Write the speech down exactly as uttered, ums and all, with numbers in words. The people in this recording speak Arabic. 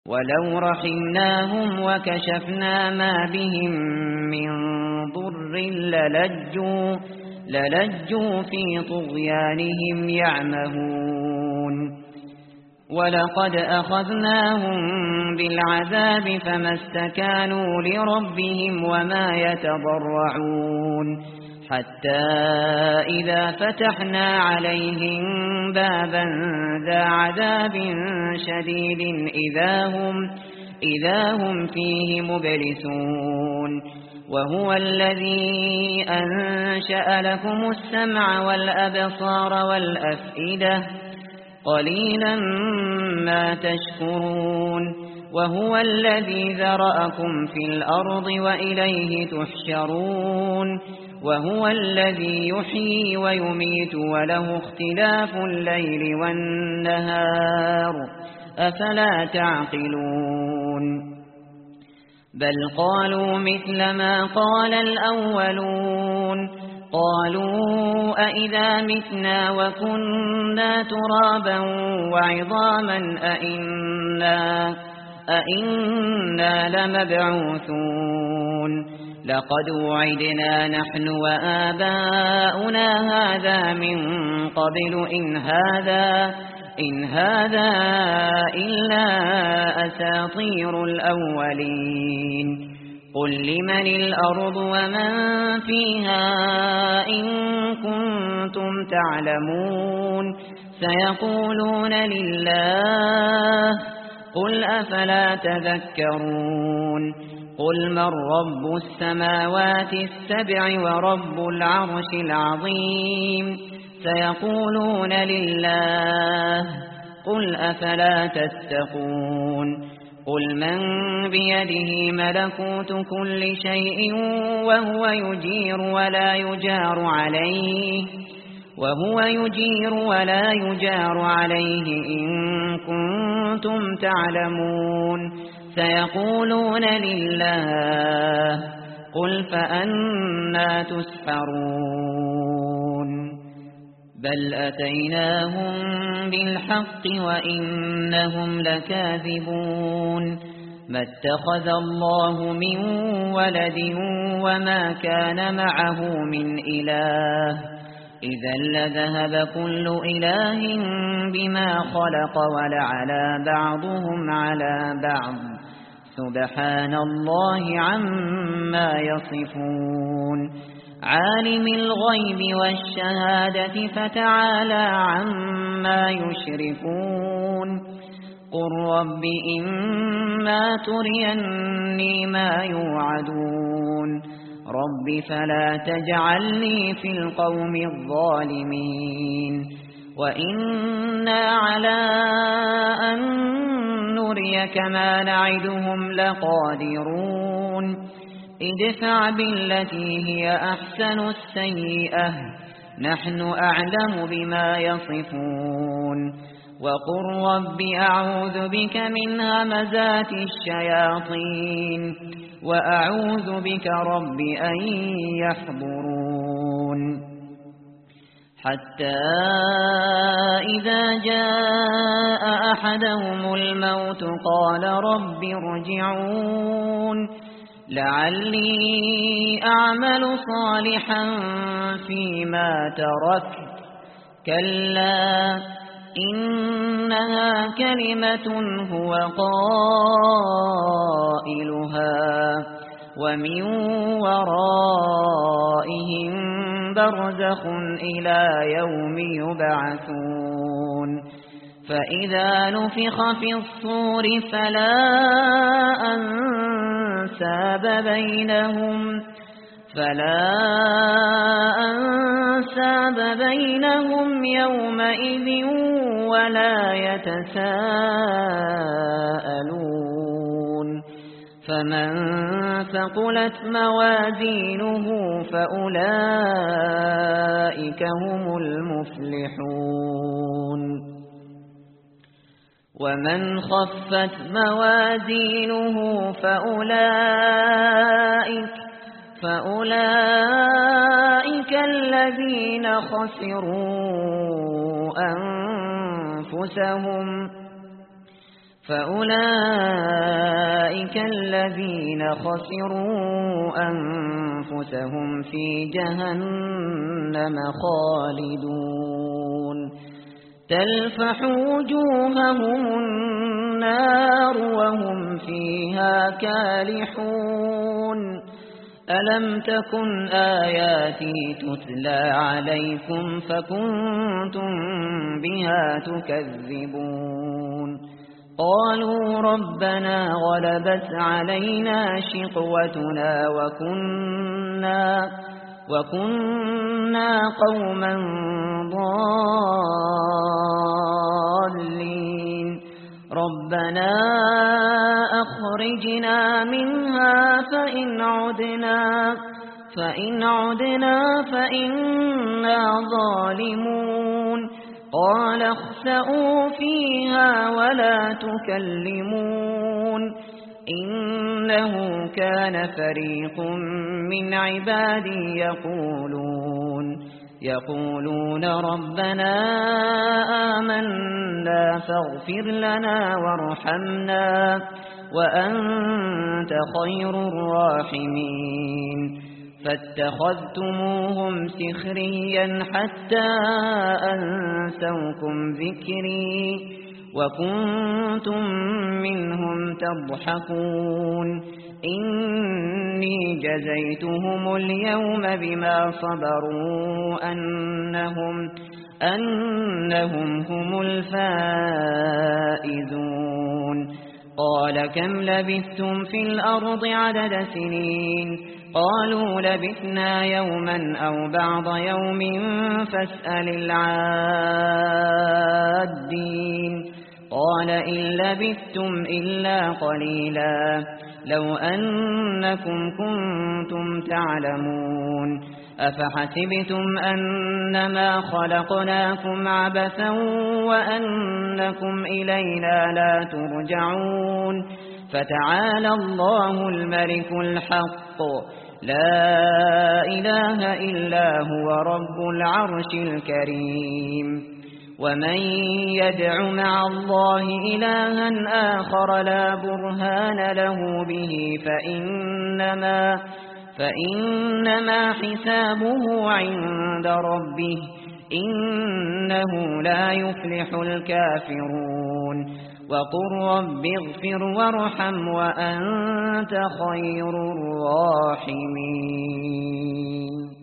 ولو رحمناهم وكشفنا ما بهم من ضر للجوا, للجوا في طغيانهم يعمهون ولقد أخذناهم بالعذاب فما استكانوا لربهم وما يتضرعون حتى إذا فتحنا عليهم بابا ذا عذاب شديد إذا هم, إذا هم فيه مبلسون وهو الذي أنشأ لكم السمع والأبصار والأفئدة قليلا ما تشكرون وهو الذي ذرأكم في الأرض وإليه تحشرون وهو الذي يحيي ويميت وله اختلاف الليل والنهار أفلا تعقلون بل قالوا مثل ما قال الأولون قالوا أئذا متنا وكنا ترابا وعظاما أئنا, أئنا لمبعوثون لقد وعدنا نحن وآباؤنا هذا من قبل إن هذا, إن هذا إلا أساطير الأولين قل لمن الأرض ومن فيها إن كنتم تعلمون سيقولون لله قل أفلا تذكرون قل من رب السماوات السبع ورب العرش العظيم سيقولون لله قل أفلا تتقون قل من بيده ملكوت كل شيء وهو يجير ولا يجار عليه وهو يجير ولا يجار عليه إن كنتم تعلمون سيقولون لله قل فأنى تسحرون بل أتيناهم بالحق وإنهم لكاذبون ما اتخذ الله من ولد وما كان معه من إله إذا لذهب كل إله بما خلق ولعلى بعضهم على بعض سبحان الله عما يصفون عالم الغيب والشهادة فتعالى عما يشركون قل رب إما تريني ما يوعدون رب فلا تجعلني في القوم الظالمين وإنا على أن نريك ما نعدهم لقادرون ادفع بالتي هي أحسن السيئة نحن أعلم بما يصفون وقل رب أعوذ بك من همزات الشياطين وأعوذ بك رب أن يحضرون حتى إذا جاء أحدهم الموت قال رب ارجعون لعلي أعمل صالحا فيما تركت كلا إنها كلمة هو قائلها ومن ورائهم برزخ إلى يوم يبعثون فإذا نفخ في الصور فلا أنساب بينهم فلا أنساب بينهم يومئذ ولا يتساءلون فمن ثقلت موازينه فأولئك هم المفلحون ومن خفت موازينه فأولئك فأولئك الذين خسروا أنفسهم فأولئك الذين خسروا أنفسهم في جهنم خالدون تلفح وجوههم النار وهم فيها كالحون ألم تكن آياتي تتلى عليكم فكنتم بها تكذبون قالوا ربنا غلبت علينا شقوتنا وكنا وكنا قوما ضالين ربنا أخرجنا منها فإن عدنا فإن عدنا فإنا ظالمون قال اخسئوا فيها ولا تكلمون إنه كان فريق من عبادي يقولون يقولون ربنا آمنا فاغفر لنا وارحمنا وأنت خير الراحمين فاتخذتموهم سخريا حتى أنسوكم ذكري وكنتم منهم تضحكون إني جزيتهم اليوم بما صبروا أنهم, أنهم هم الفائزون قال كم لبثتم في الأرض عدد سنين قالوا لبثنا يوما أو بعض يوم فاسأل العادين قال إن لبثتم إلا قليلا لو أنكم كنتم تعلمون أفحسبتم أنما خلقناكم عبثا وأنكم إلينا لا ترجعون فتعالى الله الملك الحق لا إله إلا هو رب العرش الكريم ومن يدع مع الله إلها آخر لا برهان له به فإنما, فإنما حسابه عند ربه إنه لا يفلح الكافرون وقل رب اغفر وارحم وأنت خير الراحمين